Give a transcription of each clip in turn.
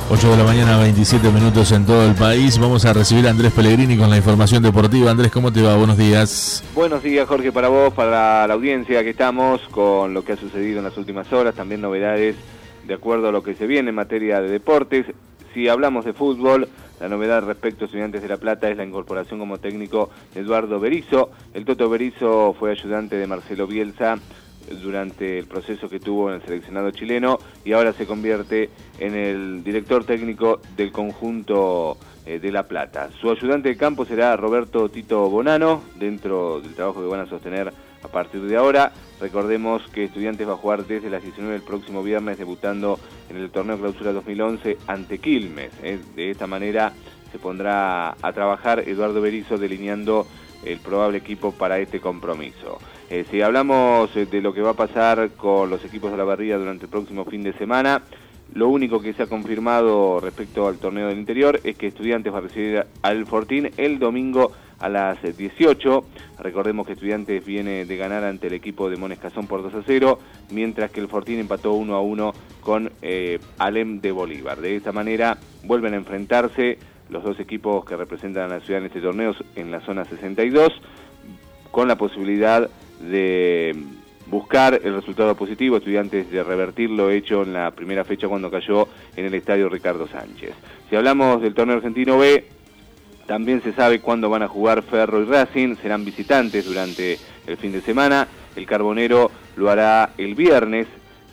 8 de la mañana, 27 minutos en todo el país. Vamos a recibir a Andrés Pellegrini con la información deportiva. Andrés, ¿cómo te va? Buenos días. Buenos días, Jorge, para vos, para la audiencia que estamos con lo que ha sucedido en las últimas horas, también novedades de acuerdo a lo que se viene en materia de deportes. Si hablamos de fútbol, la novedad respecto a Estudiantes de La Plata es la incorporación como técnico de Eduardo Berizzo. El Toto Berizzo fue ayudante de Marcelo Bielsa durante el proceso que tuvo en el seleccionado chileno y ahora se convierte en el director técnico del conjunto de La Plata. Su ayudante de campo será Roberto Tito Bonano, dentro del trabajo que van a sostener a partir de ahora. Recordemos que Estudiantes va a jugar desde las 19 del próximo viernes, debutando en el torneo Clausura 2011 ante Quilmes. De esta manera se pondrá a trabajar Eduardo Berizzo delineando el probable equipo para este compromiso. Si hablamos de lo que va a pasar con los equipos de la barriga durante el próximo fin de semana, lo único que se ha confirmado respecto al torneo del interior es que Estudiantes va a recibir al Fortín el domingo a las 18. Recordemos que Estudiantes viene de ganar ante el equipo de Mones Cazón por 2-0, mientras que el Fortín empató 1-1 con Alem de Bolívar. De esta manera vuelven a enfrentarse los dos equipos que representan a la ciudad en este torneo en la zona 62, con la posibilidad de buscar el resultado positivo, Estudiantes de revertir lo hecho en la primera fecha cuando cayó en el estadio Ricardo Sánchez. Si hablamos del torneo argentino B, también se sabe cuándo van a jugar Ferro y Racing, serán visitantes durante el fin de semana. El Carbonero lo hará el viernes,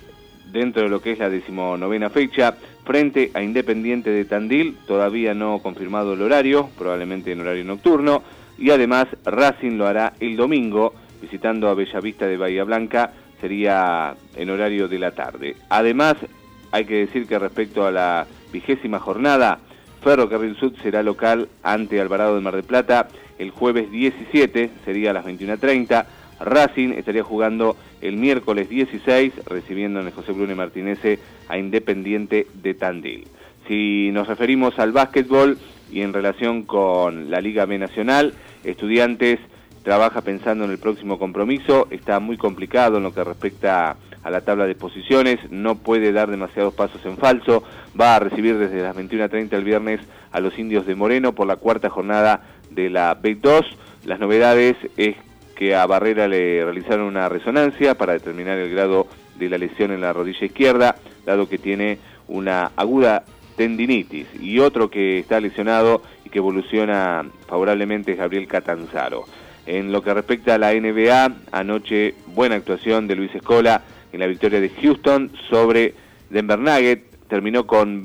dentro de lo que es la 19ª fecha, frente a Independiente de Tandil, todavía no confirmado el horario, probablemente en horario nocturno, y además Racing lo hará el domingo, visitando a Bellavista de Bahía Blanca, sería en horario de la tarde. Además, hay que decir que respecto a la 20ª jornada, Ferrocarril Sud será local ante Alvarado de Mar del Plata el jueves 17, sería a las 21:30. Racing estaría jugando el miércoles 16, recibiendo en el José Brune Martínez a Independiente de Tandil. Si nos referimos al básquetbol y en relación con la Liga B Nacional, Estudiantes trabaja pensando en el próximo compromiso, está muy complicado en lo que respecta a la tabla de posiciones, no puede dar demasiados pasos en falso, va a recibir desde las 21:30 el viernes a los Indios de Moreno por la cuarta jornada de la B2. Las novedades es que a Barrera le realizaron una resonancia para determinar el grado de la lesión en la rodilla izquierda, dado que tiene una aguda tendinitis, y otro que está lesionado y que evoluciona favorablemente es Gabriel Catanzaro. En lo que respecta a la NBA, anoche buena actuación de Luis Scola en la victoria de Houston sobre Denver Nuggets, terminó con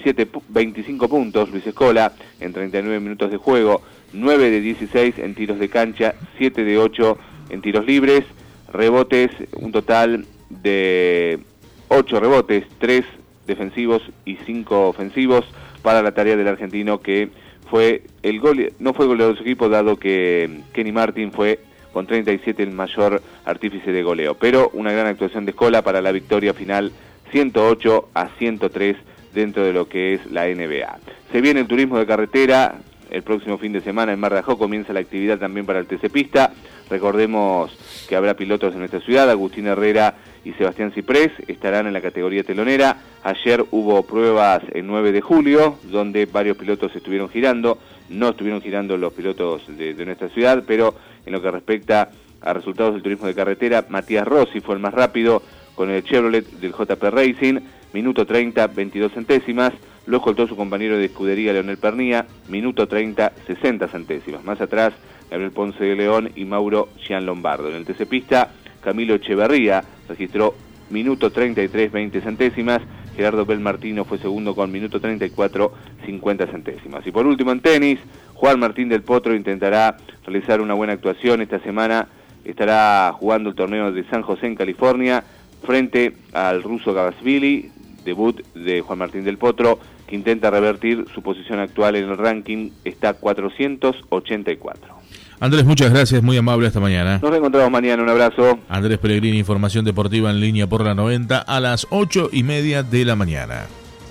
25 puntos Luis Scola en 39 minutos de juego, 9 de 16 en tiros de cancha, 7 de 8 en tiros libres, rebotes, un total de 8 rebotes, 3 defensivos y 5 ofensivos para la tarea del argentino, que fue el gol, no fue goleador de su equipo, dado que Kenny Martin fue con 37 el mayor artífice de goleo, pero una gran actuación de Scola para la victoria final 108-103 dentro de lo que es la NBA. Se viene el turismo de carretera, el próximo fin de semana en Mar de Ajó comienza la actividad también para el TC Pista. Recordemos que habrá pilotos en nuestra ciudad, Agustín Herrera y Sebastián Ciprés estarán en la categoría telonera. Ayer hubo pruebas el 9 de julio, donde varios pilotos estuvieron girando, no estuvieron girando los pilotos de nuestra ciudad, pero en lo que respecta a resultados del turismo de carretera, Matías Rossi fue el más rápido con el Chevrolet del JP Racing, minuto 30, 22 centésimas, lo escoltó su compañero de escudería Leonel Pernía, minuto 30, 60 centésimas. Más atrás, Gabriel Ponce de León y Mauro Gian Lombardo. En el TC Pista, Camilo Echeverría registró minuto 33, 20 centésimas, Gerardo Belmartino fue segundo con minuto 34, 50 centésimas. Y por último en tenis, Juan Martín del Potro intentará realizar una buena actuación esta semana, estará jugando el torneo de San José en California, frente al ruso Gavasvili, debut de Juan Martín del Potro, que intenta revertir su posición actual en el ranking, está 484. Andrés, muchas gracias, muy amable, hasta mañana. Nos reencontramos mañana, un abrazo. Andrés Pellegrini, información deportiva en línea por la 90 a las 8:30 de la mañana.